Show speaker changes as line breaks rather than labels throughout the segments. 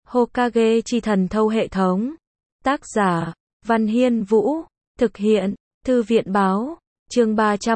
Hokage chi thần thâu hệ thống. Tác giả, Văn Hiên Vũ. Thực hiện, Thư viện báo. Chương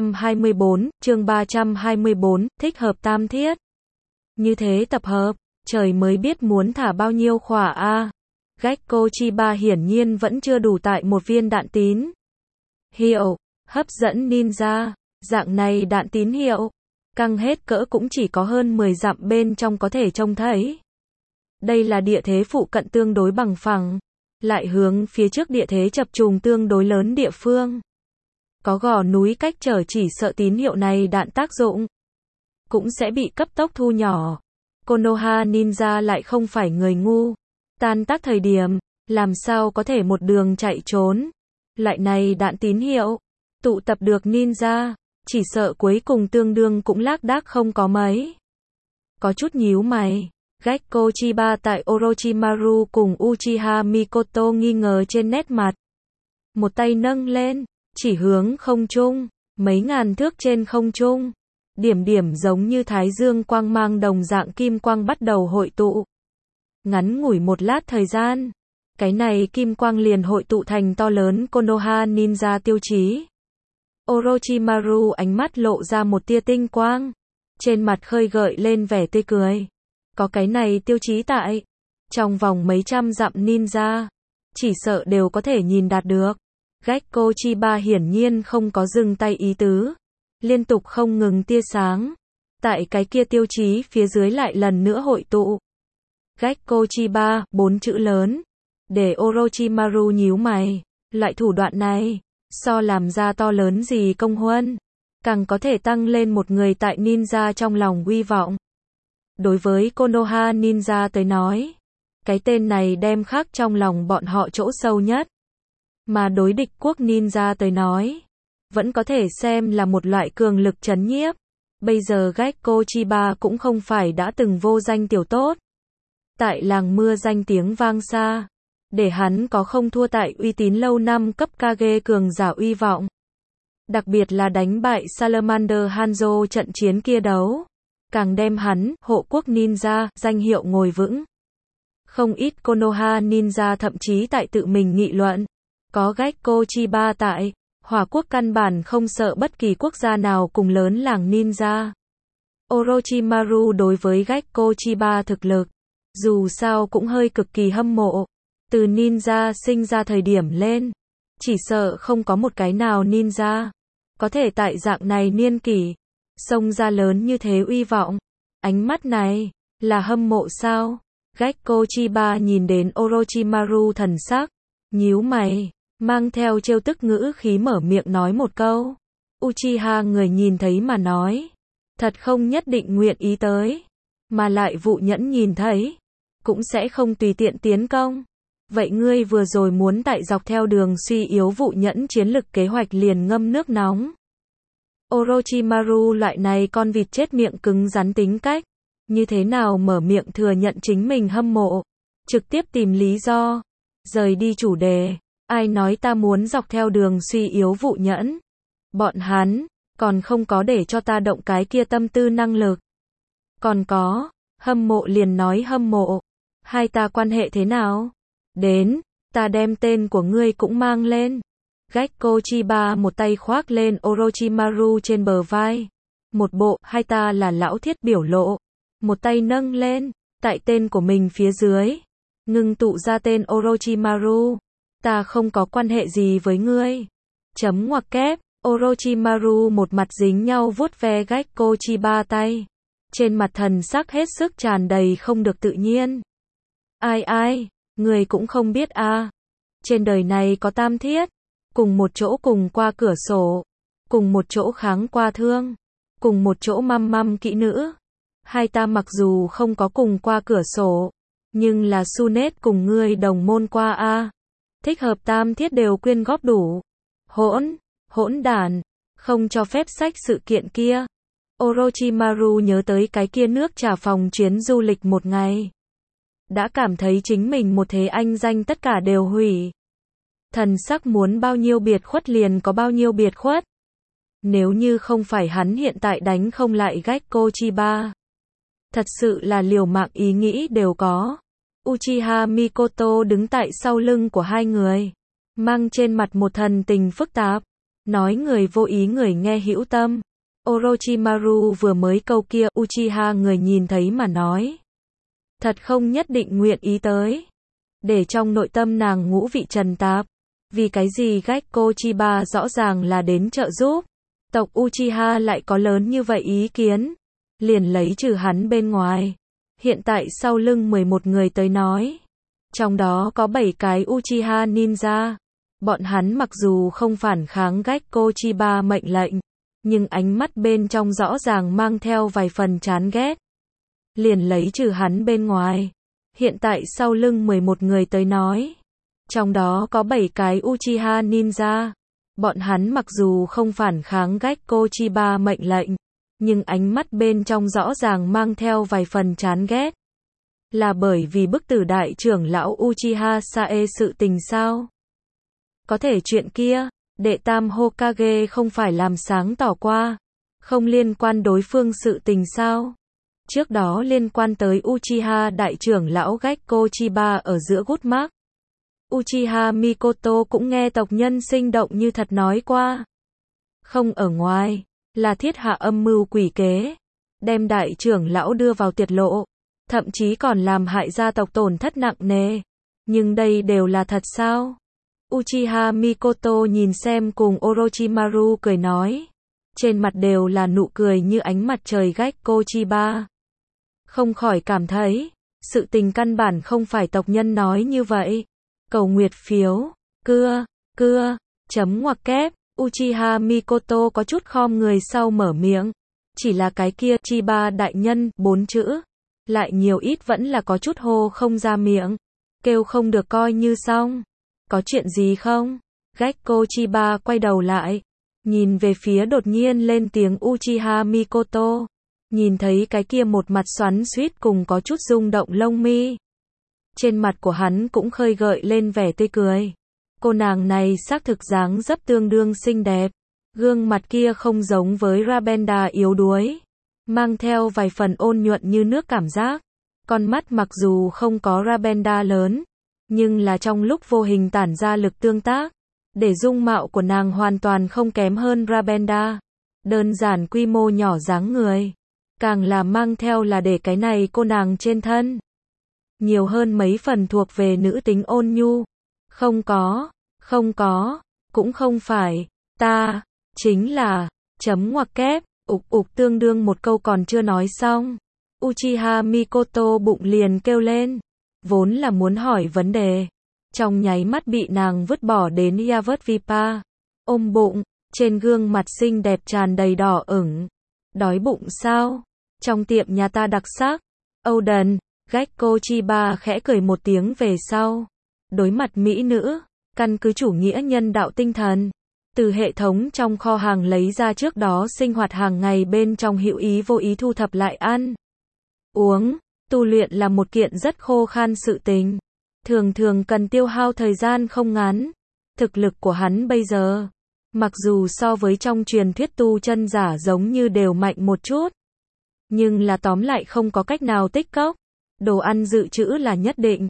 324, thích hợp tam thiết. Như thế tập hợp, trời mới biết muốn thả bao nhiêu khỏa a. Gekko Chiba hiển nhiên vẫn chưa đủ tại một viên đạn tín hiệu, hấp dẫn ninja, dạng này đạn tín hiệu, căng hết cỡ cũng chỉ có hơn 10 dặm bên trong có thể trông thấy. Đây là địa thế phụ cận tương đối bằng phẳng, lại hướng phía trước địa thế chập trùng tương đối lớn địa phương. Có gò núi cách trở chỉ sợ tín hiệu này đạn tác dụng, cũng sẽ bị cấp tốc thu nhỏ. Konoha Ninja lại không phải người ngu. Tan tác thời điểm, làm sao có thể một đường chạy trốn. Lại này đạn tín hiệu, tụ tập được ninja, chỉ sợ cuối cùng tương đương cũng lác đác không có mấy. Có chút nhíu mày, Gekko Chiba tại Orochimaru cùng Uchiha Mikoto nghi ngờ trên nét mặt. Một tay nâng lên, chỉ hướng không trung, mấy ngàn thước trên không trung. Điểm điểm giống như thái dương quang mang đồng dạng kim quang bắt đầu hội tụ. Ngắn ngủi một lát thời gian, cái này kim quang liền hội tụ thành to lớn Konoha Ninja tiêu chí. Orochimaru ánh mắt lộ ra một tia tinh quang, trên mặt khơi gợi lên vẻ tươi cười. Có cái này tiêu chí tại, trong vòng mấy trăm dặm ninja, chỉ sợ đều có thể nhìn đạt được. Gekko Chiba hiển nhiên không có dừng tay ý tứ, liên tục không ngừng tia sáng, tại cái kia tiêu chí phía dưới lại lần nữa hội tụ. Gekko Chiba, 4 chữ lớn, để Orochimaru nhíu mày, loại thủ đoạn này, so làm ra to lớn gì công huân, càng có thể tăng lên một người tại ninja trong lòng uy vọng. Đối với Konoha Ninja tới nói, cái tên này đem khắc trong lòng bọn họ chỗ sâu nhất. Mà đối địch quốc ninja tới nói, vẫn có thể xem là một loại cường lực trấn nhiếp. Bây giờ Gekko Chiba cũng không phải đã từng vô danh tiểu tốt. Tại làng mưa danh tiếng vang xa, để hắn có không thua tại uy tín lâu năm cấp Kage cường giả uy vọng. Đặc biệt là đánh bại Salamander Hanzo trận chiến kia đấu, càng đem hắn, hộ quốc ninja, danh hiệu ngồi vững. Không ít Konoha Ninja thậm chí tại tự mình nghị luận, có Gekko Chiba tại, Hỏa quốc căn bản không sợ bất kỳ quốc gia nào cùng lớn làng ninja. Orochimaru đối với Gekko Chiba thực lực, dù sao cũng hơi cực kỳ hâm mộ. Từ ninja sinh ra thời điểm lên, chỉ sợ không có một cái nào ninja có thể tại dạng này niên kỷ xông ra lớn như thế uy vọng. Ánh mắt này là hâm mộ sao? Gekko Chiba nhìn đến Orochimaru thần sắc, nhíu mày, mang theo trêu tức ngữ khí mở miệng nói một câu. Uchiha người nhìn thấy mà nói, thật không nhất định nguyện ý tới, mà lại vụ nhẫn nhìn thấy, cũng sẽ không tùy tiện tiến công. Vậy ngươi vừa rồi muốn tại dọc theo đường suy yếu vụ nhẫn chiến lực kế hoạch liền ngâm nước nóng. Orochimaru loại này con vịt chết miệng cứng rắn tính cách, như thế nào mở miệng thừa nhận chính mình hâm mộ, trực tiếp tìm lý do, rời đi chủ đề. Ai nói ta muốn dọc theo đường suy yếu vụ nhẫn? Bọn hắn còn không có để cho ta động cái kia tâm tư năng lực. Còn có, hâm mộ liền nói hâm mộ, hai ta quan hệ thế nào? Đến, ta đem tên của ngươi cũng mang lên. Gekko Chiba một tay khoác lên Orochimaru trên bờ vai, một bộ hai ta là lão thiết biểu lộ, một tay nâng lên, tại tên của mình phía dưới, ngưng tụ ra tên Orochimaru. Ta không có quan hệ gì với ngươi. Chấm ngoặc kép, Orochimaru một mặt dính nhau vuốt ve Gekko Chiba tay. Trên mặt thần sắc hết sức tràn đầy không được tự nhiên. Ai, người cũng không biết à. Trên đời này có tam thiết, cùng một chỗ cùng qua cửa sổ, cùng một chỗ kháng qua thương, cùng một chỗ măm kỹ nữ. Hai ta mặc dù không có cùng qua cửa sổ, nhưng là Sunet cùng ngươi đồng môn qua a. Thích hợp tam thiết đều quyên góp đủ. Hỗn đản, không cho phép sách sự kiện kia. Orochimaru nhớ tới cái kia nước trà phòng chuyến du lịch một ngày. Đã cảm thấy chính mình một thế anh danh tất cả đều hủy. Thần sắc muốn bao nhiêu biệt khuất liền có bao nhiêu biệt khuất. Nếu như không phải hắn hiện tại đánh không lại Gekko Chiba, thật sự là liều mạng ý nghĩ đều có. Uchiha Mikoto đứng tại sau lưng của hai người, mang trên mặt một thần tình phức tạp, nói người vô ý người nghe hữu tâm. Orochimaru vừa mới câu kia Uchiha người nhìn thấy mà nói. Thật không nhất định nguyện ý tới. Để trong nội tâm nàng ngũ vị trần tạp. Vì cái gì Gekko Chiba rõ ràng là đến trợ giúp. Tộc Uchiha lại có lớn như vậy ý kiến. Liền lấy trừ hắn bên ngoài. Hiện tại sau lưng 11 người tới nói. Trong đó có 7 cái Uchiha Ninja. Bọn hắn mặc dù không phản kháng Gekko Chiba mệnh lệnh. Nhưng ánh mắt bên trong rõ ràng mang theo vài phần chán ghét. Liền lấy trừ hắn bên ngoài. Hiện tại sau lưng 11 người tới nói. Trong đó có 7 cái Uchiha Ninja. Bọn hắn mặc dù không phản kháng Gekko Chiba mệnh lệnh. Nhưng ánh mắt bên trong rõ ràng mang theo vài phần chán ghét. Là bởi vì bức tử đại trưởng lão Uchiha Sae sự tình sao? Có thể chuyện kia, đệ tam Hokage không phải làm sáng tỏ qua. Không liên quan đối phương sự tình sao? Trước đó liên quan tới Uchiha đại trưởng lão Gekko Chiba ở giữa gút mác. Uchiha Mikoto cũng nghe tộc nhân sinh động như thật nói qua. Không ở ngoài, là thiết hạ âm mưu quỷ kế. Đem đại trưởng lão đưa vào tiệt lộ. Thậm chí còn làm hại gia tộc tổn thất nặng nề. Nhưng đây đều là thật sao? Uchiha Mikoto nhìn xem cùng Orochimaru cười nói. Trên mặt đều là nụ cười như ánh mặt trời Gekko Chiba. Không khỏi cảm thấy, sự tình căn bản không phải tộc nhân nói như vậy. Cầu nguyệt phiếu, chấm ngoặc kép, Uchiha Mikoto có chút khom người sau mở miệng. Chỉ là cái kia Chiba đại nhân, 4 chữ. Lại nhiều ít vẫn là có chút hô không ra miệng. Kêu không được coi như xong. Có chuyện gì không? Gekko Chiba quay đầu lại. Nhìn về phía đột nhiên lên tiếng Uchiha Mikoto. Nhìn thấy cái kia một mặt xoắn xuýt cùng có chút rung động lông mi. Trên mặt của hắn cũng khơi gợi lên vẻ tươi cười. Cô nàng này xác thực dáng dấp tương đương xinh đẹp. Gương mặt kia không giống với Rabenda yếu đuối. Mang theo vài phần ôn nhuận như nước cảm giác. Con mắt mặc dù không có Rabenda lớn. Nhưng là trong lúc vô hình tản ra lực tương tác. Để dung mạo của nàng hoàn toàn không kém hơn Rabenda. Đơn giản quy mô nhỏ dáng người. Càng là mang theo là để cái này cô nàng trên thân. Nhiều hơn mấy phần thuộc về nữ tính ôn nhu. Không có, cũng không phải, ta, chính là, chấm ngoặc kép, tương đương một câu còn chưa nói xong. Uchiha Mikoto bụng liền kêu lên. Vốn là muốn hỏi vấn đề. Trong nháy mắt bị nàng vứt bỏ đến Yavut-vipa. Ôm bụng, trên gương mặt xinh đẹp tràn đầy đỏ ửng. Đói bụng sao? Trong tiệm nhà ta đặc sắc. Oden, Gekko Chiba khẽ cười một tiếng về sau. Đối mặt mỹ nữ, căn cứ chủ nghĩa nhân đạo tinh thần. Từ hệ thống trong kho hàng lấy ra trước đó sinh hoạt hàng ngày bên trong hữu ý vô ý thu thập lại ăn. Uống, tu luyện là một kiện rất khô khan sự tình. Thường cần tiêu hao thời gian không ngắn. Thực lực của hắn bây giờ, mặc dù so với trong truyền thuyết tu chân giả giống như đều mạnh một chút. Nhưng là tóm lại không có cách nào tích cốc. Đồ ăn dự trữ là nhất định.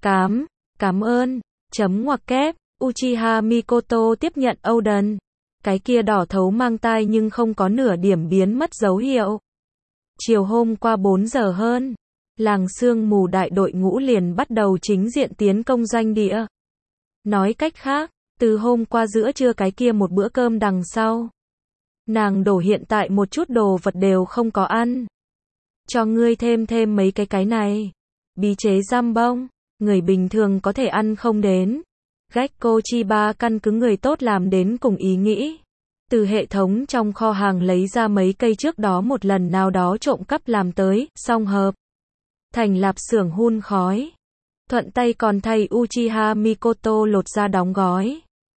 Cảm ơn, chấm ngoặc kép, Uchiha Mikoto tiếp nhận Oden. Cái kia đỏ thấu mang tai nhưng không có nửa điểm biến mất dấu hiệu. Chiều hôm qua 4 giờ hơn, làng sương mù đại đội ngũ liền bắt đầu chính diện tiến công doanh địa. Nói cách khác, từ hôm qua giữa trưa cái kia một bữa cơm đằng sau. Nàng đổ hiện tại một chút đồ vật đều không có ăn. Cho ngươi thêm mấy cái này. Bí chế giam bông, người bình thường có thể ăn không đến. Gekko Chiba căn cứ người tốt làm đến cùng ý nghĩ. Từ hệ thống trong kho hàng lấy ra mấy cây trước đó một lần nào đó trộm cắp làm tới, song hợp. Thành lạp xưởng hun khói. Thuận tay còn thay Uchiha Mikoto lột ra đóng gói.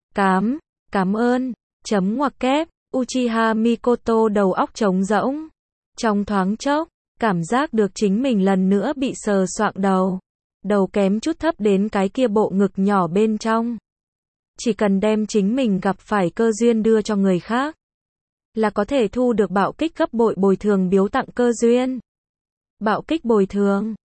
Cảm ơn, chấm ngoặc kép, Uchiha Mikoto đầu óc trống rỗng. Trong thoáng chốc, cảm giác được chính mình lần nữa bị sờ soạng đầu. Đầu kém chút thấp đến cái kia bộ ngực nhỏ bên trong. Chỉ cần đem chính mình gặp phải cơ duyên đưa cho người khác. Là có thể thu được bạo kích gấp bội bồi thường biếu tặng cơ duyên. Bạo kích bồi thường.